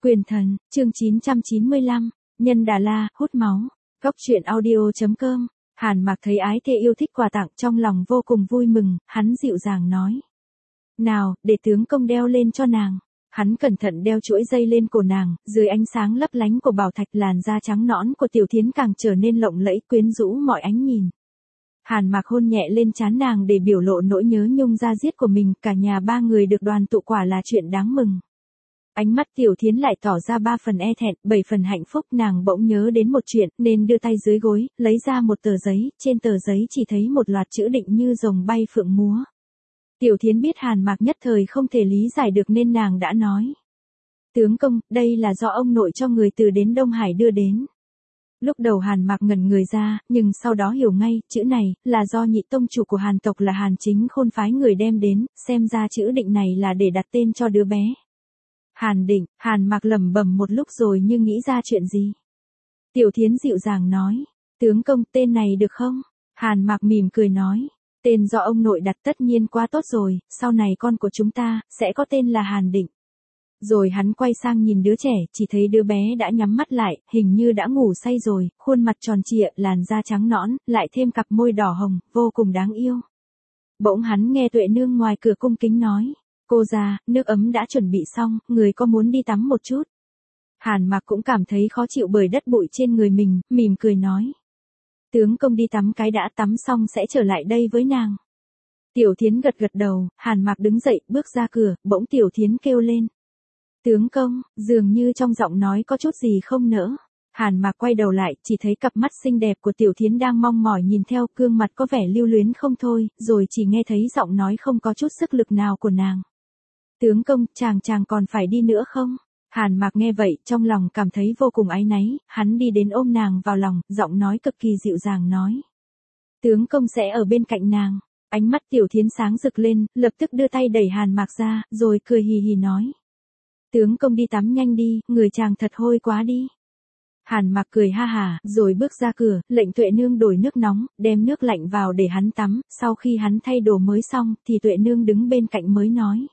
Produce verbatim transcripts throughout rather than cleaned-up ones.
Quyền thần, chương chín trăm chín mươi lăm, Nhân Đà La, hút máu. Góc truyện audio.com. Hàn Mặc thấy ái thê yêu thích quà tặng trong lòng vô cùng vui mừng, hắn dịu dàng nói. Nào, để tướng công đeo lên cho nàng. Hắn cẩn thận đeo chuỗi dây lên cổ nàng, dưới ánh sáng lấp lánh của bảo thạch làn da trắng nõn của Tiểu Thiến càng trở nên lộng lẫy quyến rũ mọi ánh nhìn. Hàn Mặc hôn nhẹ lên trán nàng để biểu lộ nỗi nhớ nhung da diết của mình, cả nhà ba người được đoàn tụ quả là chuyện đáng mừng. Ánh mắt Tiểu Thiến lại tỏ ra ba phần e thẹn, bảy phần hạnh phúc, nàng bỗng nhớ đến một chuyện, nên đưa tay dưới gối, lấy ra một tờ giấy, trên tờ giấy chỉ thấy một loạt chữ định như rồng bay phượng múa. Tiểu Thiến biết Hàn Mặc nhất thời không thể lý giải được nên nàng đã nói. Tướng công, đây là do ông nội cho người từ đến Đông Hải đưa đến. Lúc đầu Hàn Mặc ngẩn người ra, nhưng sau đó hiểu ngay, chữ này, là do nhị tông chủ của Hàn tộc là Hàn Chính Khôn phái người đem đến, xem ra chữ định này là để đặt tên cho đứa bé. Hàn Định, Hàn Mặc lẩm bẩm một lúc rồi như nghĩ ra chuyện gì. Tiểu Thiến dịu dàng nói, tướng công, tên này được không? Hàn Mặc mỉm cười nói, tên do ông nội đặt tất nhiên quá tốt rồi, sau này con của chúng ta, sẽ có tên là Hàn Định. Rồi hắn quay sang nhìn đứa trẻ, chỉ thấy đứa bé đã nhắm mắt lại, hình như đã ngủ say rồi, khuôn mặt tròn trịa, làn da trắng nõn, lại thêm cặp môi đỏ hồng, vô cùng đáng yêu. Bỗng hắn nghe Tuệ Nương ngoài cửa cung kính nói, cô già, nước ấm đã chuẩn bị xong, người có muốn đi tắm một chút? Hàn Mặc cũng cảm thấy khó chịu bởi đất bụi trên người mình, mỉm cười nói. Tướng công đi tắm cái đã, tắm xong sẽ trở lại đây với nàng. Tiểu Thiến gật gật đầu, Hàn Mặc đứng dậy, bước ra cửa, bỗng Tiểu Thiến kêu lên. Tướng công, dường như trong giọng nói có chút gì không nỡ. Hàn Mặc quay đầu lại, chỉ thấy cặp mắt xinh đẹp của Tiểu Thiến đang mong mỏi nhìn theo, gương mặt có vẻ lưu luyến không thôi, rồi chỉ nghe thấy giọng nói không có chút sức lực nào của nàng. Tướng công, chàng chàng còn phải đi nữa không? Hàn Mặc nghe vậy, trong lòng cảm thấy vô cùng áy náy, hắn đi đến ôm nàng vào lòng, giọng nói cực kỳ dịu dàng nói. Tướng công sẽ ở bên cạnh nàng. Ánh mắt Tiểu Thiến sáng rực lên, lập tức đưa tay đẩy Hàn Mặc ra, rồi cười hì hì nói. Tướng công đi tắm nhanh đi, người chàng thật hôi quá đi. Hàn Mặc cười ha hả, rồi bước ra cửa, lệnh Tuệ Nương đổi nước nóng, đem nước lạnh vào để hắn tắm, sau khi hắn thay đồ mới xong, thì Tuệ Nương đứng bên cạnh mới nói.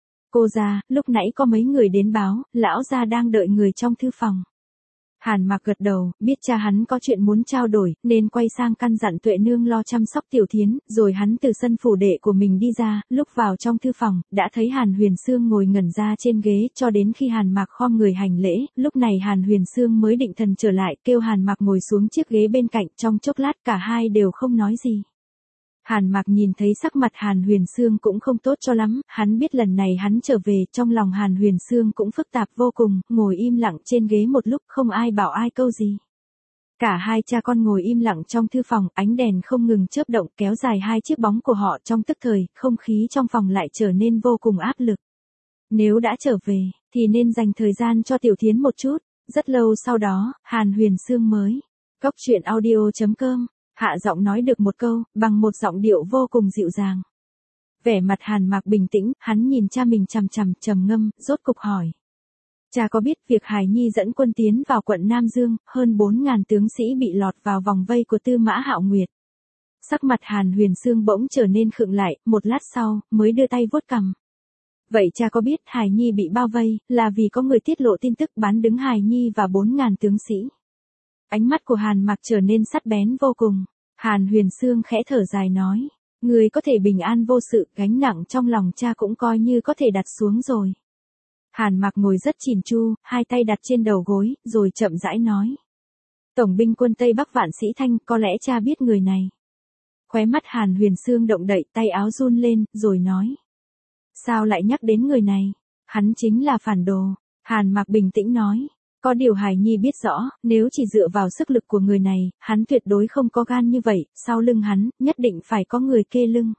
Cô già, lúc nãy có mấy người đến báo, lão gia đang đợi người trong thư phòng. Hàn Mặc gật đầu, biết cha hắn có chuyện muốn trao đổi, nên quay sang căn dặn Tuệ Nương lo chăm sóc Tiểu Thiến, rồi hắn từ sân phủ đệ của mình đi ra, lúc vào trong thư phòng, đã thấy Hàn Huyền Sương ngồi ngẩn ra trên ghế, cho đến khi Hàn Mặc khom người hành lễ, lúc này Hàn Huyền Sương mới định thần trở lại, kêu Hàn Mặc ngồi xuống chiếc ghế bên cạnh, trong chốc lát cả hai đều không nói gì. Hàn Mặc nhìn thấy sắc mặt Hàn Huyền Sương cũng không tốt cho lắm, hắn biết lần này hắn trở về, trong lòng Hàn Huyền Sương cũng phức tạp vô cùng, ngồi im lặng trên ghế một lúc không ai bảo ai câu gì. Cả hai cha con ngồi im lặng trong thư phòng, ánh đèn không ngừng chớp động kéo dài hai chiếc bóng của họ trong tức thời, không khí trong phòng lại trở nên vô cùng áp lực. Nếu đã trở về, thì nên dành thời gian cho Tiểu Thiến một chút. Rất lâu sau đó, Hàn Huyền Sương mới. Góc truyện audio.com. Hạ giọng nói được một câu, bằng một giọng điệu vô cùng dịu dàng. Vẻ mặt Hàn Mặc bình tĩnh, hắn nhìn cha mình chằm chằm, trầm ngâm, rốt cục hỏi. Cha có biết việc Hải Nhi dẫn quân tiến vào quận Nam Dương, hơn bốn ngàn tướng sĩ bị lọt vào vòng vây của Tư Mã Hạo Nguyệt. Sắc mặt Hàn Huyền Sương bỗng trở nên khựng lại, một lát sau, mới đưa tay vuốt cằm. Vậy cha có biết Hải Nhi bị bao vây, là vì có người tiết lộ tin tức bán đứng Hải Nhi và bốn ngàn tướng sĩ? Ánh mắt của Hàn Mặc trở nên sắc bén vô cùng. Hàn Huyền Sương khẽ thở dài nói. Người có thể bình an vô sự, gánh nặng trong lòng cha cũng coi như có thể đặt xuống rồi. Hàn Mặc ngồi rất chỉn chu, hai tay đặt trên đầu gối, rồi chậm rãi nói. Tổng binh quân Tây Bắc Vạn Sĩ Thanh, có lẽ cha biết người này. Khóe mắt Hàn Huyền Sương động đậy, tay áo run lên, rồi nói. Sao lại nhắc đến người này? Hắn chính là phản đồ. Hàn Mặc bình tĩnh nói. Có điều Hải Nhi biết rõ, nếu chỉ dựa vào sức lực của người này, hắn tuyệt đối không có gan như vậy, sau lưng hắn, nhất định phải có người kê lưng.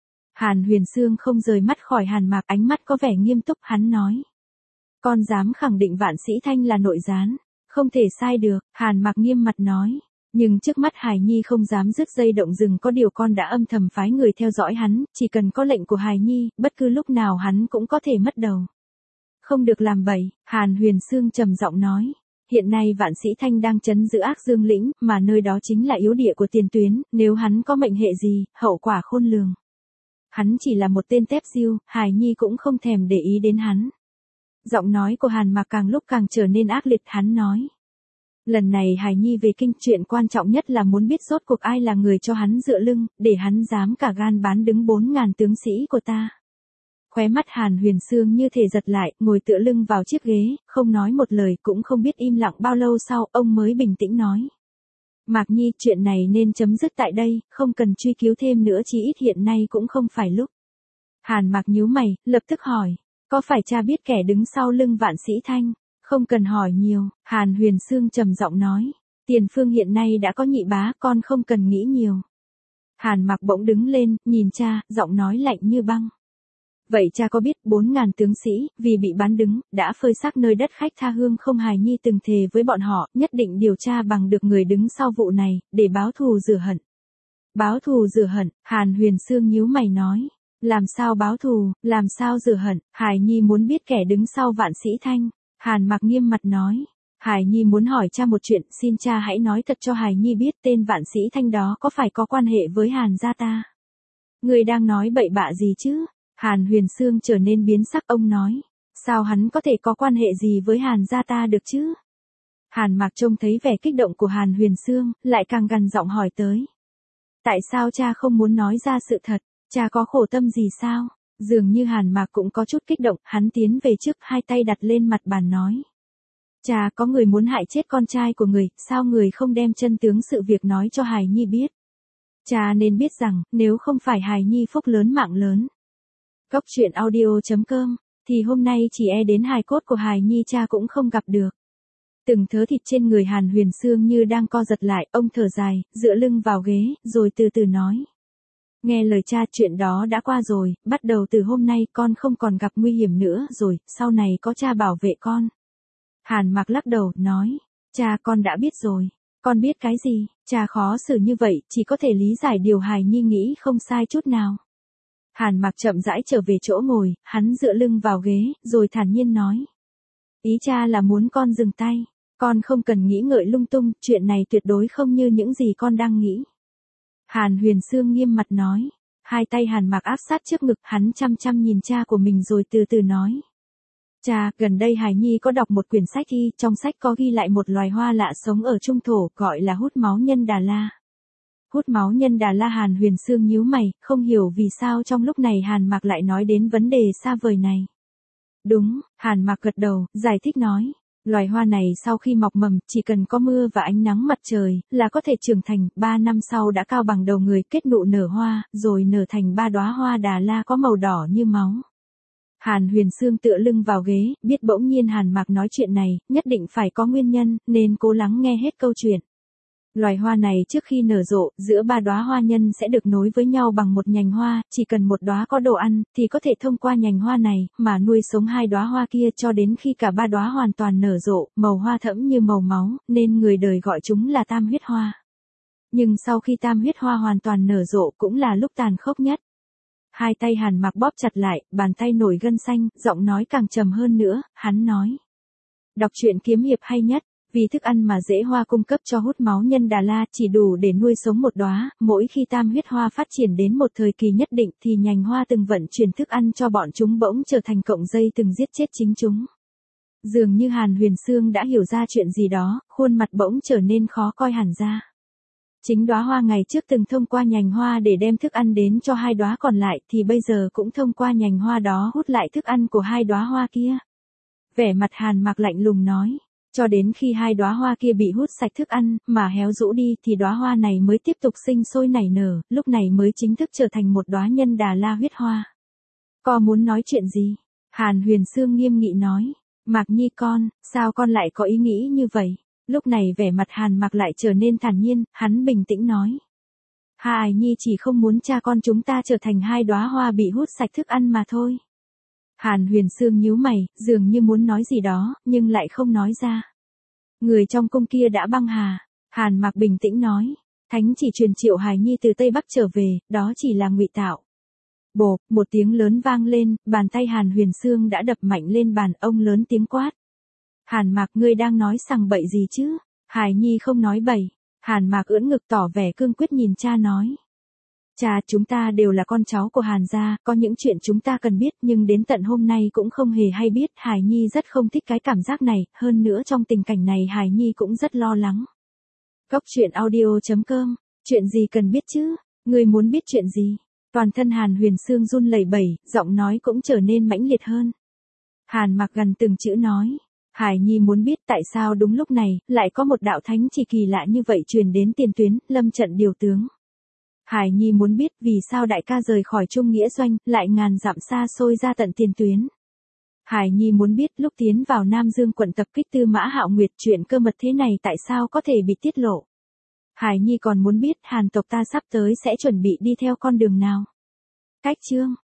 Hàn Huyền Sương không rời mắt khỏi Hàn Mặc, ánh mắt có vẻ nghiêm túc, hắn nói. Con dám khẳng định Vạn Sĩ Thanh là nội gián, không thể sai được, Hàn Mặc nghiêm mặt nói. Nhưng trước mắt Hải Nhi không dám dứt dây động rừng, có điều con đã âm thầm phái người theo dõi hắn, chỉ cần có lệnh của Hải Nhi, bất cứ lúc nào hắn cũng có thể mất đầu. Không được làm bậy, Hàn Huyền Sương trầm giọng nói. Hiện nay Vạn Sĩ Thanh đang trấn giữ Ác Dương lĩnh, mà nơi đó chính là yếu địa của tiền tuyến, nếu hắn có mệnh hệ gì, hậu quả khôn lường. Hắn chỉ là một tên tép diêu, Hải Nhi cũng không thèm để ý đến hắn. Giọng nói của Hàn Mạc càng lúc càng trở nên ác liệt, hắn nói. Lần này Hải Nhi về kinh, chuyện quan trọng nhất là muốn biết rốt cuộc ai là người cho hắn dựa lưng, để hắn dám cả gan bán đứng bốn ngàn tướng sĩ của ta. Khóe mắt Hàn Huyền Sương như thể giật lại, ngồi tựa lưng vào chiếc ghế, không nói một lời, cũng không biết im lặng bao lâu sau, ông mới bình tĩnh nói. Mạc Nhi, chuyện này nên chấm dứt tại đây, không cần truy cứu thêm nữa, chí ít hiện nay cũng không phải lúc. Hàn Mạc nhíu mày, lập tức hỏi, có phải cha biết kẻ đứng sau lưng Vạn Sĩ Thanh? Không cần hỏi nhiều, Hàn Huyền Sương trầm giọng nói, Tiền Phương hiện nay đã có nhị bá, con không cần nghĩ nhiều. Hàn Mạc bỗng đứng lên, nhìn cha, giọng nói lạnh như băng. Vậy cha có biết bốn ngàn tướng sĩ, vì bị bán đứng, đã phơi xác nơi đất khách tha hương không? Hải Nhi từng thề với bọn họ, nhất định điều tra bằng được người đứng sau vụ này, để báo thù rửa hận. Báo thù rửa hận, Hàn Huyền Sương nhíu mày nói. Làm sao báo thù, làm sao rửa hận? Hải Nhi muốn biết kẻ đứng sau Vạn Sĩ Thanh. Hàn Mạc nghiêm mặt nói. Hải Nhi muốn hỏi cha một chuyện, xin cha hãy nói thật cho Hải Nhi biết tên Vạn Sĩ Thanh đó có phải có quan hệ với Hàn gia ta? Người đang nói bậy bạ gì chứ? Hàn Huyền Sương trở nên biến sắc, ông nói. Sao hắn có thể có quan hệ gì với Hàn gia ta được chứ? Hàn Mạc trông thấy vẻ kích động của Hàn Huyền Sương, lại càng gằn giọng hỏi tới. Tại sao cha không muốn nói ra sự thật? Cha có khổ tâm gì sao? Dường như Hàn Mạc cũng có chút kích động, hắn tiến về trước, hai tay đặt lên mặt bàn nói. Cha, có người muốn hại chết con trai của người, sao người không đem chân tướng sự việc nói cho Hải Nhi biết? Cha nên biết rằng, nếu không phải Hải Nhi phúc lớn mạng lớn. Cốc truyện audio chấm com, thì hôm nay chỉ e đến hài cốt của Hải Nhi cha cũng không gặp được. Từng thớ thịt trên người Hàn Huyền Sương như đang co giật lại, ông thở dài, dựa lưng vào ghế, rồi từ từ nói. Nghe lời cha, chuyện đó đã qua rồi, bắt đầu từ hôm nay con không còn gặp nguy hiểm nữa rồi, sau này có cha bảo vệ con. Hàn Mạc lắc đầu, nói, cha con đã biết rồi, con biết cái gì, cha khó xử như vậy, chỉ có thể lý giải điều Hải Nhi nghĩ không sai chút nào. Hàn Mạc chậm rãi trở về chỗ ngồi, hắn dựa lưng vào ghế, rồi thản nhiên nói. Ý cha là muốn con dừng tay, con không cần nghĩ ngợi lung tung, chuyện này tuyệt đối không như những gì con đang nghĩ. Hàn Huyền Sương nghiêm mặt nói, hai tay Hàn Mạc áp sát trước ngực, hắn chăm chăm nhìn cha của mình rồi từ từ nói. Cha, gần đây Hải Nhi có đọc một quyển sách y, trong sách có ghi lại một loài hoa lạ sống ở trung thổ, gọi là hút máu nhân Đà La. Hút máu nhân Đà La? Hàn Huyền Sương nhíu mày, không hiểu vì sao trong lúc này Hàn Mạc lại nói đến vấn đề xa vời này. Đúng, Hàn Mạc gật đầu, giải thích nói. Loài hoa này sau khi mọc mầm, chỉ cần có mưa và ánh nắng mặt trời, là có thể trưởng thành, ba năm sau đã cao bằng đầu người, kết nụ nở hoa, rồi nở thành ba đóa hoa Đà La có màu đỏ như máu. Hàn Huyền Sương tựa lưng vào ghế, biết bỗng nhiên Hàn Mạc nói chuyện này, nhất định phải có nguyên nhân, nên cố lắng nghe hết câu chuyện. Loài hoa này trước khi nở rộ, giữa ba đóa hoa nhân sẽ được nối với nhau bằng một nhành hoa, chỉ cần một đóa có đồ ăn, thì có thể thông qua nhành hoa này, mà nuôi sống hai đóa hoa kia cho đến khi cả ba đóa hoàn toàn nở rộ, màu hoa thẫm như màu máu, nên người đời gọi chúng là tam huyết hoa. Nhưng sau khi tam huyết hoa hoàn toàn nở rộ cũng là lúc tàn khốc nhất. Hai tay Hàn Mạc bóp chặt lại, bàn tay nổi gân xanh, giọng nói càng trầm hơn nữa, hắn nói. Đọc truyện kiếm hiệp hay nhất. Vì thức ăn mà rễ hoa cung cấp cho hút máu nhân Đà La chỉ đủ để nuôi sống một đóa, mỗi khi tam huyết hoa phát triển đến một thời kỳ nhất định thì nhành hoa từng vận chuyển thức ăn cho bọn chúng bỗng trở thành cọng dây từng giết chết chính chúng. Dường như Hàn Huyền Sương đã hiểu ra chuyện gì đó, khuôn mặt bỗng trở nên khó coi hẳn ra. Chính đóa hoa ngày trước từng thông qua nhành hoa để đem thức ăn đến cho hai đóa còn lại thì bây giờ cũng thông qua nhành hoa đó hút lại thức ăn của hai đóa hoa kia. Vẻ mặt Hàn Mạc lạnh lùng nói. Cho đến khi hai đóa hoa kia bị hút sạch thức ăn, mà héo rũ đi thì đóa hoa này mới tiếp tục sinh sôi nảy nở, lúc này mới chính thức trở thành một đóa nhân Đà La huyết hoa. Con muốn nói chuyện gì? Hàn Huyền Sương nghiêm nghị nói. Mạc Nhi con, sao con lại có ý nghĩ như vậy? Lúc này vẻ mặt Hàn Mạc lại trở nên thản nhiên, hắn bình tĩnh nói. Hải Nhi chỉ không muốn cha con chúng ta trở thành hai đóa hoa bị hút sạch thức ăn mà thôi. Hàn Huyền Sương nhíu mày, dường như muốn nói gì đó, nhưng lại không nói ra. Người trong cung kia đã băng hà. Hàn Mạc bình tĩnh nói. Thánh chỉ truyền Triệu Hải Nhi từ Tây Bắc trở về, đó chỉ là ngụy tạo. Bộp, một tiếng lớn vang lên, bàn tay Hàn Huyền Sương đã đập mạnh lên bàn, ông lớn tiếng quát. Hàn Mạc, ngươi đang nói sằng bậy gì chứ? Hải Nhi không nói bậy. Hàn Mạc ưỡn ngực tỏ vẻ cương quyết nhìn cha nói. Cha, chúng ta đều là con cháu của Hàn gia, có những chuyện chúng ta cần biết nhưng đến tận hôm nay cũng không hề hay biết. Hải Nhi rất không thích cái cảm giác này, hơn nữa trong tình cảnh này Hải Nhi cũng rất lo lắng. Cốc truyện audio chấm com, chuyện gì cần biết chứ? Ngươi muốn biết chuyện gì? Toàn thân Hàn Huyền Sương run lẩy bẩy, giọng nói cũng trở nên mãnh liệt hơn. Hàn Mặc gần từng chữ nói. Hải Nhi muốn biết tại sao đúng lúc này, lại có một đạo thánh chỉ kỳ lạ như vậy truyền đến tiền tuyến, lâm trận điều tướng. Hải Nhi muốn biết vì sao đại ca rời khỏi Trung Nghĩa Doanh, lại ngàn dặm xa xôi ra tận tiền tuyến. Hải Nhi muốn biết lúc tiến vào Nam Dương quận tập kích Tư Mã Hạo Nguyệt, chuyện cơ mật thế này tại sao có thể bị tiết lộ. Hải Nhi còn muốn biết Hàn tộc ta sắp tới sẽ chuẩn bị đi theo con đường nào. Cách chương